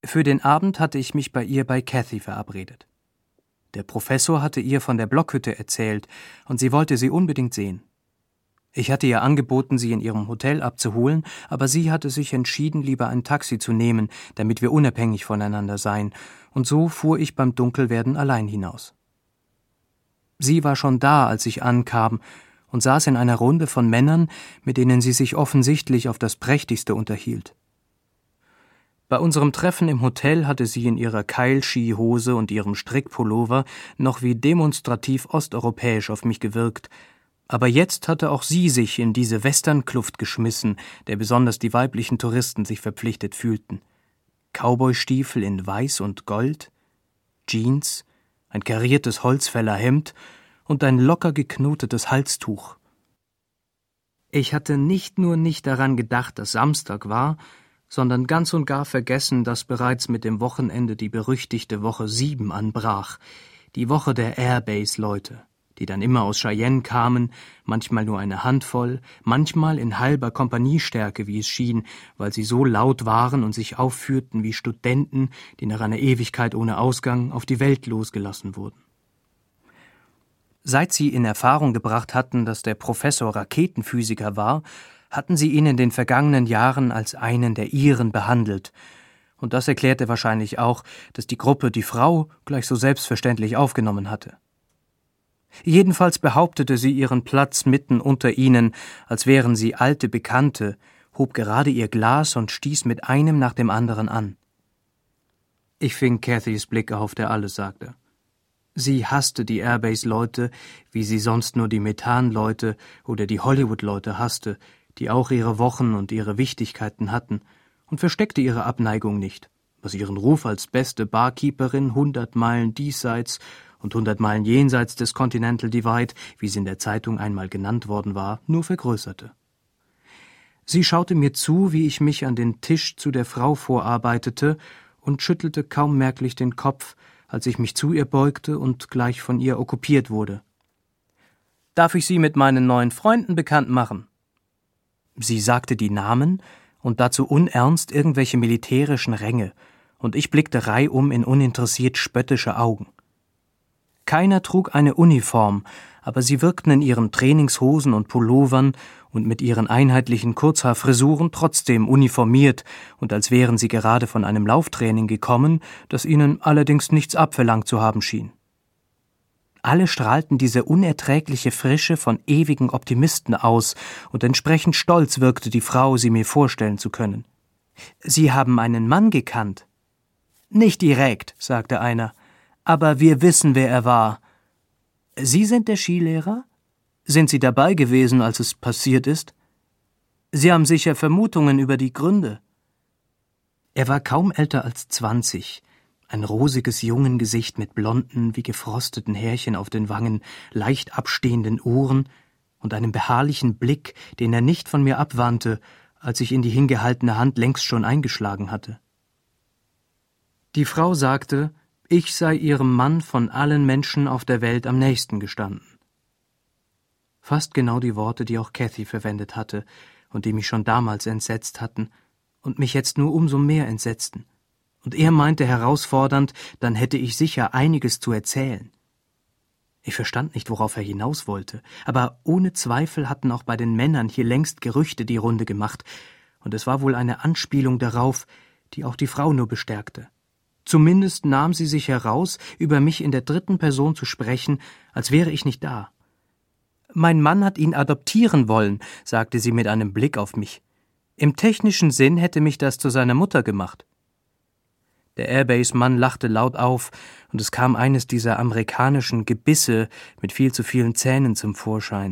Für den Abend hatte ich mich bei ihr bei Cathy verabredet. Der Professor hatte ihr von der Blockhütte erzählt, und sie wollte sie unbedingt sehen. Ich hatte ihr angeboten, sie in ihrem Hotel abzuholen, aber sie hatte sich entschieden, lieber ein Taxi zu nehmen, damit wir unabhängig voneinander seien, und so fuhr ich beim Dunkelwerden allein hinaus. Sie war schon da, als ich ankam, und saß in einer Runde von Männern, mit denen sie sich offensichtlich auf das Prächtigste unterhielt. Bei unserem Treffen im Hotel hatte sie in ihrer Keilskihose und ihrem Strickpullover noch wie demonstrativ osteuropäisch auf mich gewirkt, aber jetzt hatte auch sie sich in diese Westernkluft geschmissen, der besonders die weiblichen Touristen sich verpflichtet fühlten. Cowboystiefel in Weiß und Gold, Jeans, ein kariertes Holzfällerhemd und ein locker geknotetes Halstuch. Ich hatte nicht nur nicht daran gedacht, dass Samstag war, sondern ganz und gar vergessen, dass bereits mit dem Wochenende die berüchtigte Woche 7 anbrach, die Woche der Airbase-Leute, die dann immer aus Cheyenne kamen, manchmal nur eine Handvoll, manchmal in halber Kompaniestärke, wie es schien, weil sie so laut waren und sich aufführten wie Studenten, die nach einer Ewigkeit ohne Ausgang auf die Welt losgelassen wurden. Seit sie in Erfahrung gebracht hatten, dass der Professor Raketenphysiker war, hatten sie ihn in den vergangenen Jahren als einen der ihren behandelt. Und das erklärte wahrscheinlich auch, dass die Gruppe die Frau gleich so selbstverständlich aufgenommen hatte. Jedenfalls behauptete sie ihren Platz mitten unter ihnen, als wären sie alte Bekannte, hob gerade ihr Glas und stieß mit einem nach dem anderen an. Ich fing Cathys Blick auf, der alles sagte. Sie hasste die Airbase-Leute, wie sie sonst nur die Methan-Leute oder die Hollywood-Leute hasste, die auch ihre Wochen und ihre Wichtigkeiten hatten, und versteckte ihre Abneigung nicht, was ihren Ruf als beste Barkeeperin 100 Meilen diesseits und 100 Meilen jenseits des Continental Divide, wie sie in der Zeitung einmal genannt worden war, nur vergrößerte. Sie schaute mir zu, wie ich mich an den Tisch zu der Frau vorarbeitete, und schüttelte kaum merklich den Kopf, als ich mich zu ihr beugte und gleich von ihr okkupiert wurde. »Darf ich Sie mit meinen neuen Freunden bekannt machen?« Sie sagte die Namen und dazu unernst irgendwelche militärischen Ränge, und ich blickte reihum in uninteressiert spöttische Augen. Keiner trug eine Uniform, aber sie wirkten in ihren Trainingshosen und Pullovern und mit ihren einheitlichen Kurzhaarfrisuren trotzdem uniformiert und als wären sie gerade von einem Lauftraining gekommen, das ihnen allerdings nichts abverlangt zu haben schien. Alle strahlten diese unerträgliche Frische von ewigen Optimisten aus, und entsprechend stolz wirkte die Frau, sie mir vorstellen zu können. »Sie haben einen Mann gekannt?« »Nicht direkt«, sagte einer, »aber wir wissen, wer er war.« »Sie sind der Skilehrer? Sind Sie dabei gewesen, als es passiert ist? Sie haben sicher Vermutungen über die Gründe.« Er war kaum älter als 20, ein rosiges Jungengesicht mit blonden, wie gefrosteten Härchen auf den Wangen, leicht abstehenden Ohren und einem beharrlichen Blick, den er nicht von mir abwandte, als ich in die hingehaltene Hand längst schon eingeschlagen hatte. Die Frau sagte, ich sei ihrem Mann von allen Menschen auf der Welt am nächsten gestanden. Fast genau die Worte, die auch Cathy verwendet hatte und die mich schon damals entsetzt hatten und mich jetzt nur umso mehr entsetzten. Und er meinte herausfordernd, dann hätte ich sicher einiges zu erzählen. Ich verstand nicht, worauf er hinaus wollte, aber ohne Zweifel hatten auch bei den Männern hier längst Gerüchte die Runde gemacht, und es war wohl eine Anspielung darauf, die auch die Frau nur bestärkte. Zumindest nahm sie sich heraus, über mich in der dritten Person zu sprechen, als wäre ich nicht da. »Mein Mann hat ihn adoptieren wollen«, sagte sie mit einem Blick auf mich. »Im technischen Sinn hätte mich das zu seiner Mutter gemacht.« Der Airbase-Mann lachte laut auf, und es kam eines dieser amerikanischen Gebisse mit viel zu vielen Zähnen zum Vorschein.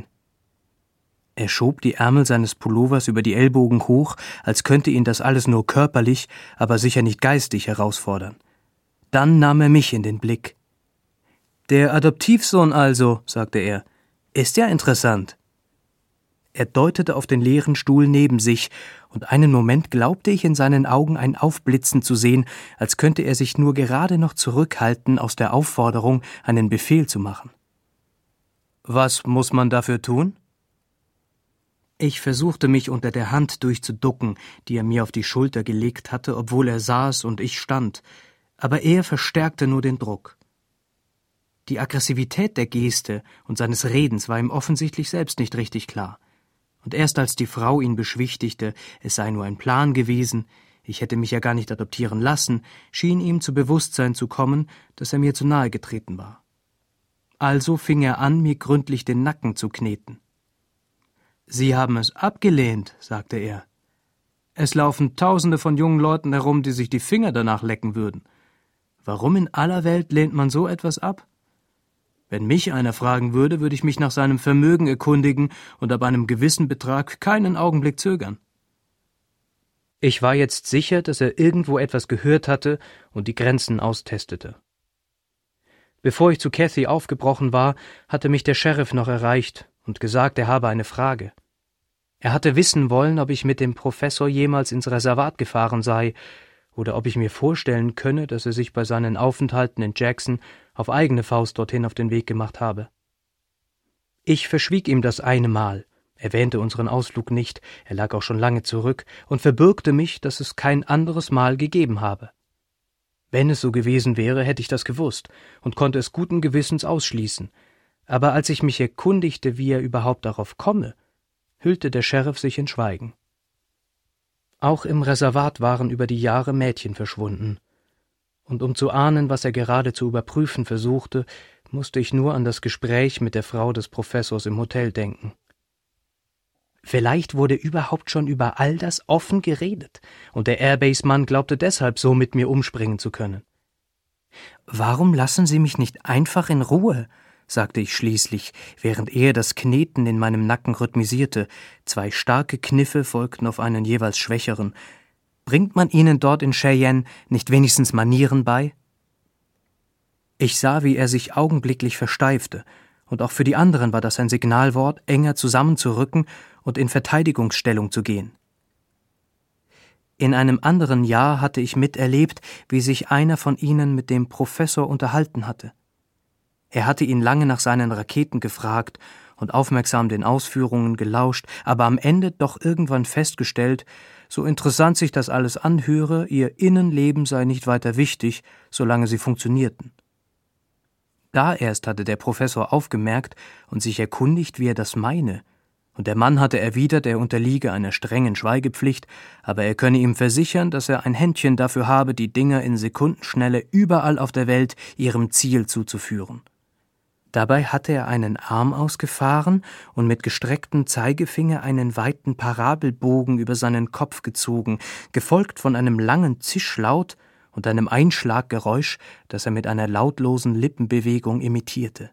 Er schob die Ärmel seines Pullovers über die Ellbogen hoch, als könnte ihn das alles nur körperlich, aber sicher nicht geistig herausfordern. Dann nahm er mich in den Blick. »Der Adoptivsohn also«, sagte er, »ist ja interessant.« Er deutete auf den leeren Stuhl neben sich, und einen Moment glaubte ich in seinen Augen ein Aufblitzen zu sehen, als könnte er sich nur gerade noch zurückhalten, aus der Aufforderung einen Befehl zu machen. »Was muss man dafür tun?« Ich versuchte mich unter der Hand durchzuducken, die er mir auf die Schulter gelegt hatte, obwohl er saß und ich stand, aber er verstärkte nur den Druck. Die Aggressivität der Geste und seines Redens war ihm offensichtlich selbst nicht richtig klar. Und erst als die Frau ihn beschwichtigte, es sei nur ein Plan gewesen, ich hätte mich ja gar nicht adoptieren lassen, schien ihm zu Bewusstsein zu kommen, dass er mir zu nahe getreten war. Also fing er an, mir gründlich den Nacken zu kneten. »Sie haben es abgelehnt«, sagte er. »Es laufen Tausende von jungen Leuten herum, die sich die Finger danach lecken würden. Warum in aller Welt lehnt man so etwas ab? Wenn mich einer fragen würde, würde ich mich nach seinem Vermögen erkundigen und ab einem gewissen Betrag keinen Augenblick zögern.« Ich war jetzt sicher, dass er irgendwo etwas gehört hatte und die Grenzen austestete. Bevor ich zu Cathy aufgebrochen war, hatte mich der Sheriff noch erreicht und gesagt, er habe eine Frage. Er hatte wissen wollen, ob ich mit dem Professor jemals ins Reservat gefahren sei oder ob ich mir vorstellen könne, dass er sich bei seinen Aufenthalten in Jackson auf eigene Faust dorthin auf den Weg gemacht habe. Ich verschwieg ihm das eine Mal, erwähnte unseren Ausflug nicht, er lag auch schon lange zurück, und verbürgte mich, dass es kein anderes Mal gegeben habe. Wenn es so gewesen wäre, hätte ich das gewusst und konnte es guten Gewissens ausschließen, aber als ich mich erkundigte, wie er überhaupt darauf komme, hüllte der Sheriff sich in Schweigen. Auch im Reservat waren über die Jahre Mädchen verschwunden, und um zu ahnen, was er gerade zu überprüfen versuchte, musste ich nur an das Gespräch mit der Frau des Professors im Hotel denken. Vielleicht wurde überhaupt schon über all das offen geredet, und der Airbase-Mann glaubte deshalb so mit mir umspringen zu können. »Warum lassen Sie mich nicht einfach in Ruhe?« sagte ich schließlich, während er das Kneten in meinem Nacken rhythmisierte. 2 starke Kniffe folgten auf einen jeweils schwächeren. »Bringt man Ihnen dort in Cheyenne nicht wenigstens Manieren bei?« Ich sah, wie er sich augenblicklich versteifte, und auch für die anderen war das ein Signalwort, enger zusammenzurücken und in Verteidigungsstellung zu gehen. In einem anderen Jahr hatte ich miterlebt, wie sich einer von ihnen mit dem Professor unterhalten hatte. Er hatte ihn lange nach seinen Raketen gefragt und aufmerksam den Ausführungen gelauscht, aber am Ende doch irgendwann festgestellt, so interessant sich das alles anhöre, ihr Innenleben sei nicht weiter wichtig, solange sie funktionierten. Da erst hatte der Professor aufgemerkt und sich erkundigt, wie er das meine, und der Mann hatte erwidert, er unterliege einer strengen Schweigepflicht, aber er könne ihm versichern, dass er ein Händchen dafür habe, die Dinger in Sekundenschnelle überall auf der Welt ihrem Ziel zuzuführen. Dabei hatte er einen Arm ausgefahren und mit gestrecktem Zeigefinger einen weiten Parabelbogen über seinen Kopf gezogen, gefolgt von einem langen Zischlaut und einem Einschlaggeräusch, das er mit einer lautlosen Lippenbewegung imitierte.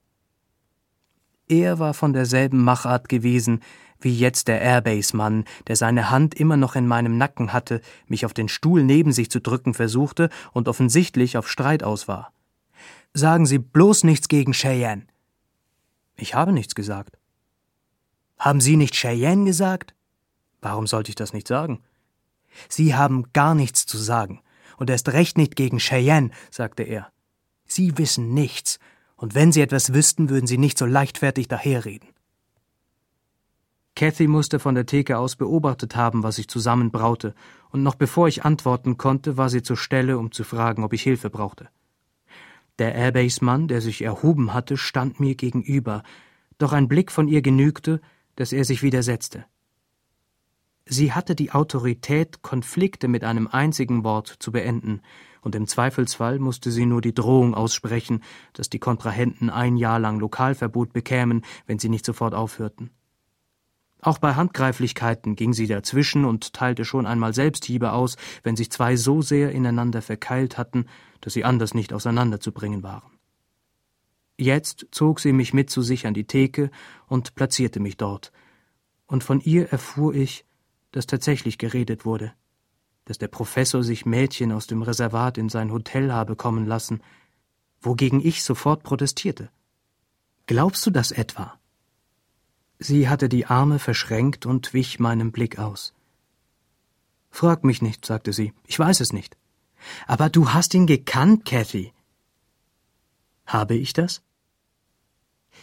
Er war von derselben Machart gewesen wie jetzt der Airbase-Mann, der seine Hand immer noch in meinem Nacken hatte, mich auf den Stuhl neben sich zu drücken versuchte und offensichtlich auf Streit aus war. »Sagen Sie bloß nichts gegen Cheyenne.« »Ich habe nichts gesagt.« »Haben Sie nicht Cheyenne gesagt?« »Warum sollte ich das nicht sagen?« »Sie haben gar nichts zu sagen. Und erst recht nicht gegen Cheyenne«, sagte er. »Sie wissen nichts. Und wenn Sie etwas wüssten, würden Sie nicht so leichtfertig daherreden.« Cathy musste von der Theke aus beobachtet haben, was ich zusammenbraute, und noch bevor ich antworten konnte, war sie zur Stelle, um zu fragen, ob ich Hilfe brauchte. Der Airbase-Mann, der sich erhoben hatte, stand mir gegenüber, doch ein Blick von ihr genügte, dass er sich widersetzte. Sie hatte die Autorität, Konflikte mit einem einzigen Wort zu beenden, und im Zweifelsfall musste sie nur die Drohung aussprechen, dass die Kontrahenten 1 Jahr lang Lokalverbot bekämen, wenn sie nicht sofort aufhörten. Auch bei Handgreiflichkeiten ging sie dazwischen und teilte schon einmal Selbsthiebe aus, wenn sich 2 so sehr ineinander verkeilt hatten, dass sie anders nicht auseinanderzubringen waren. Jetzt zog sie mich mit zu sich an die Theke und platzierte mich dort, und von ihr erfuhr ich, dass tatsächlich geredet wurde, dass der Professor sich Mädchen aus dem Reservat in sein Hotel habe kommen lassen, wogegen ich sofort protestierte. »Glaubst du das etwa?« Sie hatte die Arme verschränkt und wich meinem Blick aus. »Frag mich nicht«, sagte sie, »ich weiß es nicht.« »Aber du hast ihn gekannt, Cathy.« »Habe ich das?«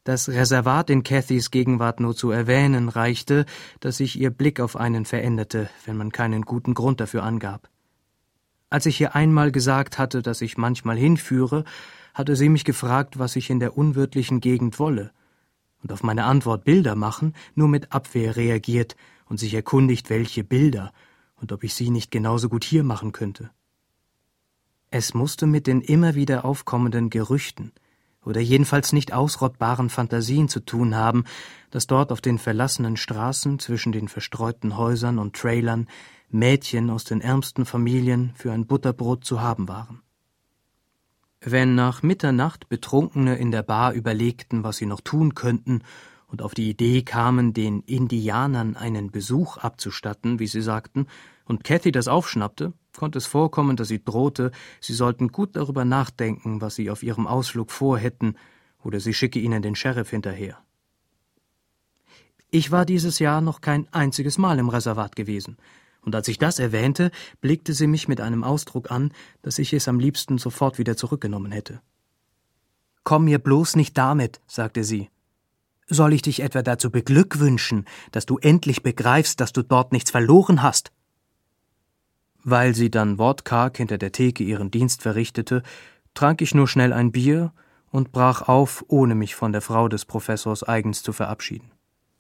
Das Reservat in Cathys Gegenwart nur zu erwähnen reichte, dass sich ihr Blick auf einen veränderte, wenn man keinen guten Grund dafür angab. Als ich ihr einmal gesagt hatte, dass ich manchmal hinführe, hatte sie mich gefragt, was ich in der unwirtlichen Gegend wolle, und auf meine Antwort Bilder machen nur mit Abwehr reagiert und sich erkundigt, welche Bilder und ob ich sie nicht genauso gut hier machen könnte. Es musste mit den immer wieder aufkommenden Gerüchten oder jedenfalls nicht ausrottbaren Fantasien zu tun haben, dass dort auf den verlassenen Straßen zwischen den verstreuten Häusern und Trailern Mädchen aus den ärmsten Familien für ein Butterbrot zu haben waren. Wenn nach Mitternacht Betrunkene in der Bar überlegten, was sie noch tun könnten, und auf die Idee kamen, den Indianern einen Besuch abzustatten, wie sie sagten, und Cathy das aufschnappte, konnte es vorkommen, dass sie drohte, sie sollten gut darüber nachdenken, was sie auf ihrem Ausflug vorhätten, oder sie schicke ihnen den Sheriff hinterher. Ich war dieses Jahr noch kein einziges Mal im Reservat gewesen, und als ich das erwähnte, blickte sie mich mit einem Ausdruck an, dass ich es am liebsten sofort wieder zurückgenommen hätte. »Komm mir bloß nicht damit«, sagte sie. »Soll ich dich etwa dazu beglückwünschen, dass du endlich begreifst, dass du dort nichts verloren hast?« Weil sie dann wortkarg hinter der Theke ihren Dienst verrichtete, trank ich nur schnell ein Bier und brach auf, ohne mich von der Frau des Professors eigens zu verabschieden.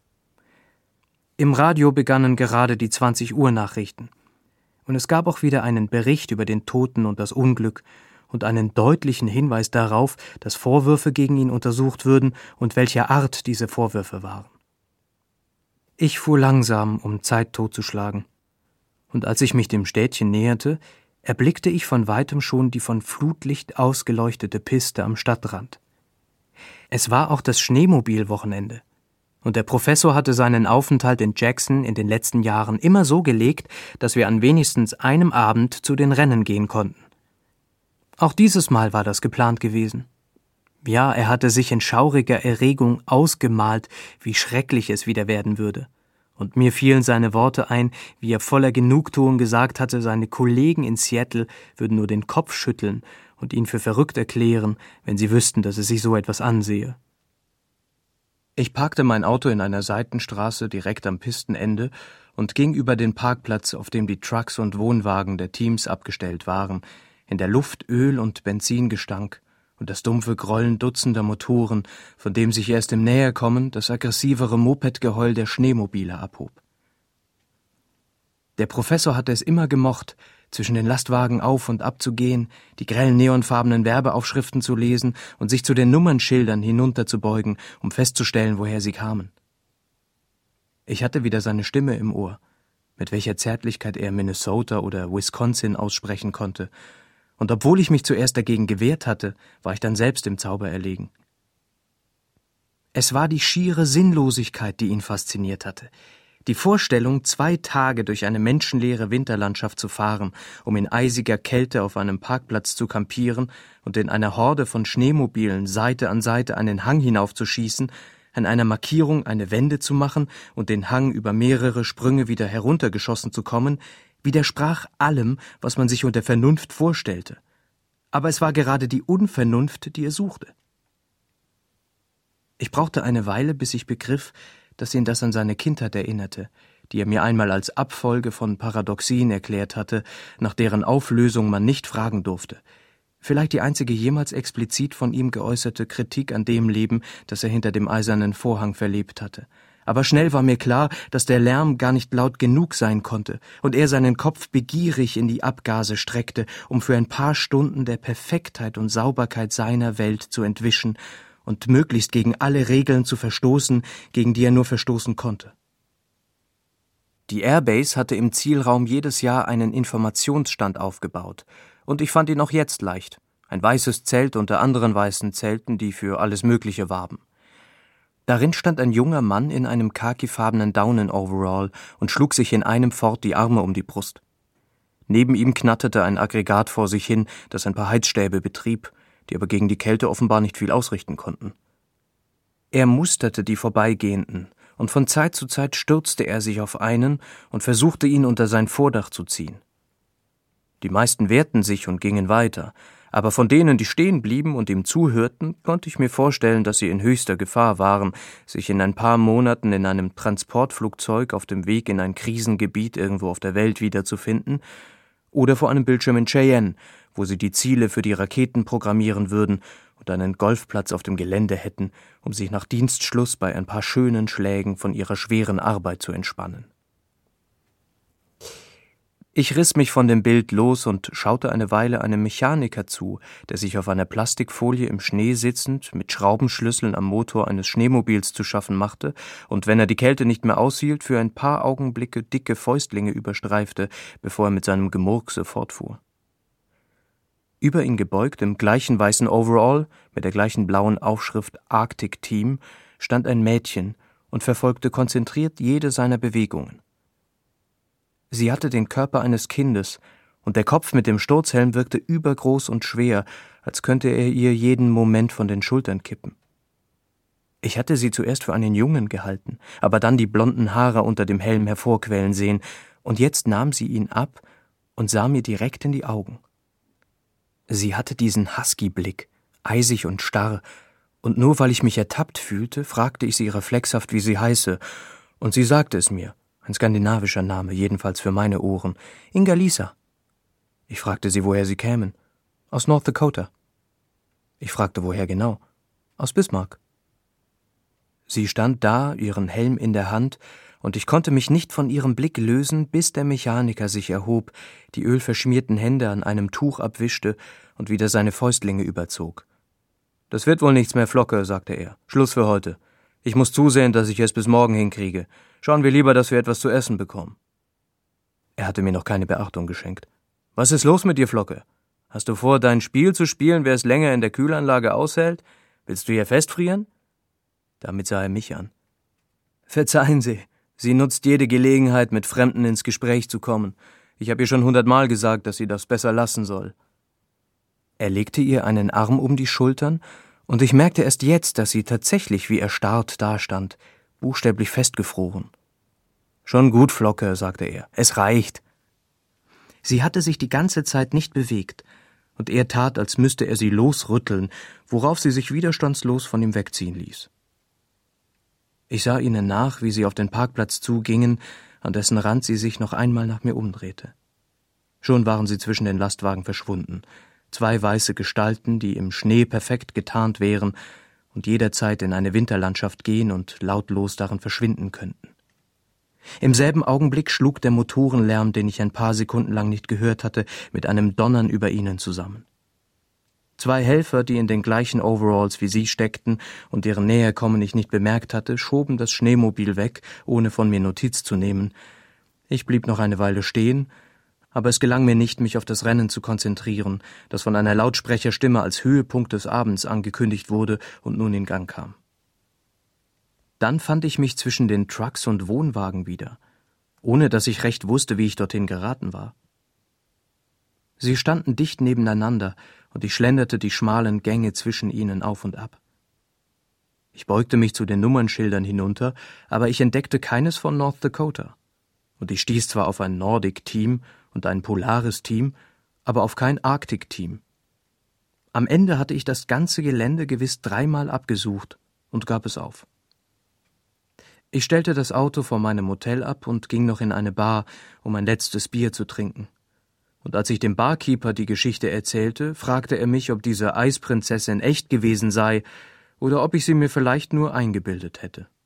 Im Radio begannen gerade die 20-Uhr-Nachrichten, und es gab auch wieder einen Bericht über den Toten und das Unglück und einen deutlichen Hinweis darauf, dass Vorwürfe gegen ihn untersucht würden und welcher Art diese Vorwürfe waren. Ich fuhr langsam, um Zeit totzuschlagen, und als ich mich dem Städtchen näherte, erblickte ich von weitem schon die von Flutlicht ausgeleuchtete Piste am Stadtrand. Es war auch das Schneemobilwochenende, und der Professor hatte seinen Aufenthalt in Jackson in den letzten Jahren immer so gelegt, dass wir an wenigstens einem Abend zu den Rennen gehen konnten. Auch dieses Mal war das geplant gewesen. Ja, er hatte sich in schauriger Erregung ausgemalt, wie schrecklich es wieder werden würde. Und mir fielen seine Worte ein, wie er voller Genugtuung gesagt hatte, seine Kollegen in Seattle würden nur den Kopf schütteln und ihn für verrückt erklären, wenn sie wüssten, dass es sich so etwas ansehe. Ich parkte mein Auto in einer Seitenstraße direkt am Pistenende und ging über den Parkplatz, auf dem die Trucks und Wohnwagen der Teams abgestellt waren, in der Luft Öl- und Benzingestank und das dumpfe Grollen dutzender Motoren, von dem sich erst im Näherkommen das aggressivere Mopedgeheul der Schneemobile abhob. Der Professor hatte es immer gemocht, zwischen den Lastwagen auf und ab zu gehen, die grellen neonfarbenen Werbeaufschriften zu lesen und sich zu den Nummernschildern hinunterzubeugen, um festzustellen, woher sie kamen. Ich hatte wieder seine Stimme im Ohr, mit welcher Zärtlichkeit er Minnesota oder Wisconsin aussprechen konnte, und obwohl ich mich zuerst dagegen gewehrt hatte, war ich dann selbst im Zauber erlegen. Es war die schiere Sinnlosigkeit, die ihn fasziniert hatte. Die Vorstellung, 2 Tage durch eine menschenleere Winterlandschaft zu fahren, um in eisiger Kälte auf einem Parkplatz zu kampieren und in einer Horde von Schneemobilen Seite an Seite einen Hang hinaufzuschießen, an einer Markierung eine Wende zu machen und den Hang über mehrere Sprünge wieder heruntergeschossen zu kommen, widersprach allem, was man sich unter Vernunft vorstellte. Aber es war gerade die Unvernunft, die er suchte. Ich brauchte eine Weile, bis ich begriff, dass ihn das an seine Kindheit erinnerte, die er mir einmal als Abfolge von Paradoxien erklärt hatte, nach deren Auflösung man nicht fragen durfte. Vielleicht die einzige jemals explizit von ihm geäußerte Kritik an dem Leben, das er hinter dem eisernen Vorhang verlebt hatte. Aber schnell war mir klar, dass der Lärm gar nicht laut genug sein konnte und er seinen Kopf begierig in die Abgase streckte, um für ein paar Stunden der Perfektheit und Sauberkeit seiner Welt zu entwischen und möglichst gegen alle Regeln zu verstoßen, gegen die er nur verstoßen konnte. Die Airbase hatte im Zielraum jedes Jahr einen Informationsstand aufgebaut, und ich fand ihn auch jetzt leicht. Ein weißes Zelt unter anderen weißen Zelten, die für alles Mögliche warben. Darin stand ein junger Mann in einem khakifarbenen Daunenoverall und schlug sich in einem Fort die Arme um die Brust. Neben ihm knatterte ein Aggregat vor sich hin, das ein paar Heizstäbe betrieb, die aber gegen die Kälte offenbar nicht viel ausrichten konnten. Er musterte die Vorbeigehenden, und von Zeit zu Zeit stürzte er sich auf einen und versuchte, ihn unter sein Vordach zu ziehen. Die meisten wehrten sich und gingen weiter, Aber von denen, die stehen blieben und ihm zuhörten, konnte ich mir vorstellen, dass sie in höchster Gefahr waren, sich in ein paar Monaten in einem Transportflugzeug auf dem Weg in ein Krisengebiet irgendwo auf der Welt wiederzufinden oder vor einem Bildschirm in Cheyenne, wo sie die Ziele für die Raketen programmieren würden und einen Golfplatz auf dem Gelände hätten, um sich nach Dienstschluss bei ein paar schönen Schlägen von ihrer schweren Arbeit zu entspannen. Ich riss mich von dem Bild los und schaute eine Weile einem Mechaniker zu, der sich auf einer Plastikfolie im Schnee sitzend mit Schraubenschlüsseln am Motor eines Schneemobils zu schaffen machte und, wenn er die Kälte nicht mehr aushielt, für ein paar Augenblicke dicke Fäustlinge überstreifte, bevor er mit seinem Gemurkse fortfuhr. Über ihn gebeugt, im gleichen weißen Overall, mit der gleichen blauen Aufschrift Arctic Team, stand ein Mädchen und verfolgte konzentriert jede seiner Bewegungen. Sie hatte den Körper eines Kindes, und der Kopf mit dem Sturzhelm wirkte übergroß und schwer, als könnte er ihr jeden Moment von den Schultern kippen. Ich hatte sie zuerst für einen Jungen gehalten, aber dann die blonden Haare unter dem Helm hervorquellen sehen, und jetzt nahm sie ihn ab und sah mir direkt in die Augen. Sie hatte diesen Husky-Blick, eisig und starr, und nur weil ich mich ertappt fühlte, fragte ich sie reflexhaft, wie sie heiße, und sie sagte es mir. Ein skandinavischer Name, jedenfalls für meine Ohren. Inga-Lisa. Ich fragte sie, woher sie kämen. Aus North Dakota. Ich fragte, woher genau. Aus Bismarck. Sie stand da, ihren Helm in der Hand, und ich konnte mich nicht von ihrem Blick lösen, bis der Mechaniker sich erhob, die ölverschmierten Hände an einem Tuch abwischte und wieder seine Fäustlinge überzog. »Das wird wohl nichts mehr, Flocke«, sagte er. »Schluss für heute. Ich muss zusehen, dass ich es bis morgen hinkriege. Schauen wir lieber, dass wir etwas zu essen bekommen.« Er hatte mir noch keine Beachtung geschenkt. »Was ist los mit dir, Flocke? Hast du vor, dein Spiel zu spielen, wer es länger in der Kühlanlage aushält? Willst du hier festfrieren?« Damit sah er mich an. »Verzeihen Sie, sie nutzt jede Gelegenheit, mit Fremden ins Gespräch zu kommen. Ich habe ihr schon 100-mal gesagt, dass sie das besser lassen soll.« Er legte ihr einen Arm um die Schultern, und ich merkte erst jetzt, dass sie tatsächlich wie erstarrt dastand, buchstäblich festgefroren. »Schon gut, Flocke«, sagte er, »es reicht.« Sie hatte sich die ganze Zeit nicht bewegt, und er tat, als müsste er sie losrütteln, worauf sie sich widerstandslos von ihm wegziehen ließ. Ich sah ihnen nach, wie sie auf den Parkplatz zugingen, an dessen Rand sie sich noch einmal nach mir umdrehte. Schon waren sie zwischen den Lastwagen verschwunden, 2 weiße Gestalten, die im Schnee perfekt getarnt wären und jederzeit in eine Winterlandschaft gehen und lautlos darin verschwinden könnten. Im selben Augenblick schlug der Motorenlärm, den ich ein paar Sekunden lang nicht gehört hatte, mit einem Donnern über ihnen zusammen. 2 Helfer, die in den gleichen Overalls wie sie steckten und deren Näherkommen ich nicht bemerkt hatte, schoben das Schneemobil weg, ohne von mir Notiz zu nehmen. Ich blieb noch eine Weile stehen, aber es gelang mir nicht, mich auf das Rennen zu konzentrieren, das von einer Lautsprecherstimme als Höhepunkt des Abends angekündigt wurde und nun in Gang kam. Dann fand ich mich zwischen den Trucks und Wohnwagen wieder, ohne dass ich recht wusste, wie ich dorthin geraten war. Sie standen dicht nebeneinander, und ich schlenderte die schmalen Gänge zwischen ihnen auf und ab. Ich beugte mich zu den Nummernschildern hinunter, aber ich entdeckte keines von North Dakota. Und ich stieß zwar auf ein Nordic-Team und ein Polaris-Team, aber auf kein Arctic-Team. Am Ende hatte ich das ganze Gelände gewiss 3-mal abgesucht und gab es auf. Ich stellte das Auto vor meinem Motel ab und ging noch in eine Bar, um ein letztes Bier zu trinken. Und als ich dem Barkeeper die Geschichte erzählte, fragte er mich, ob diese Eisprinzessin echt gewesen sei oder ob ich sie mir vielleicht nur eingebildet hätte.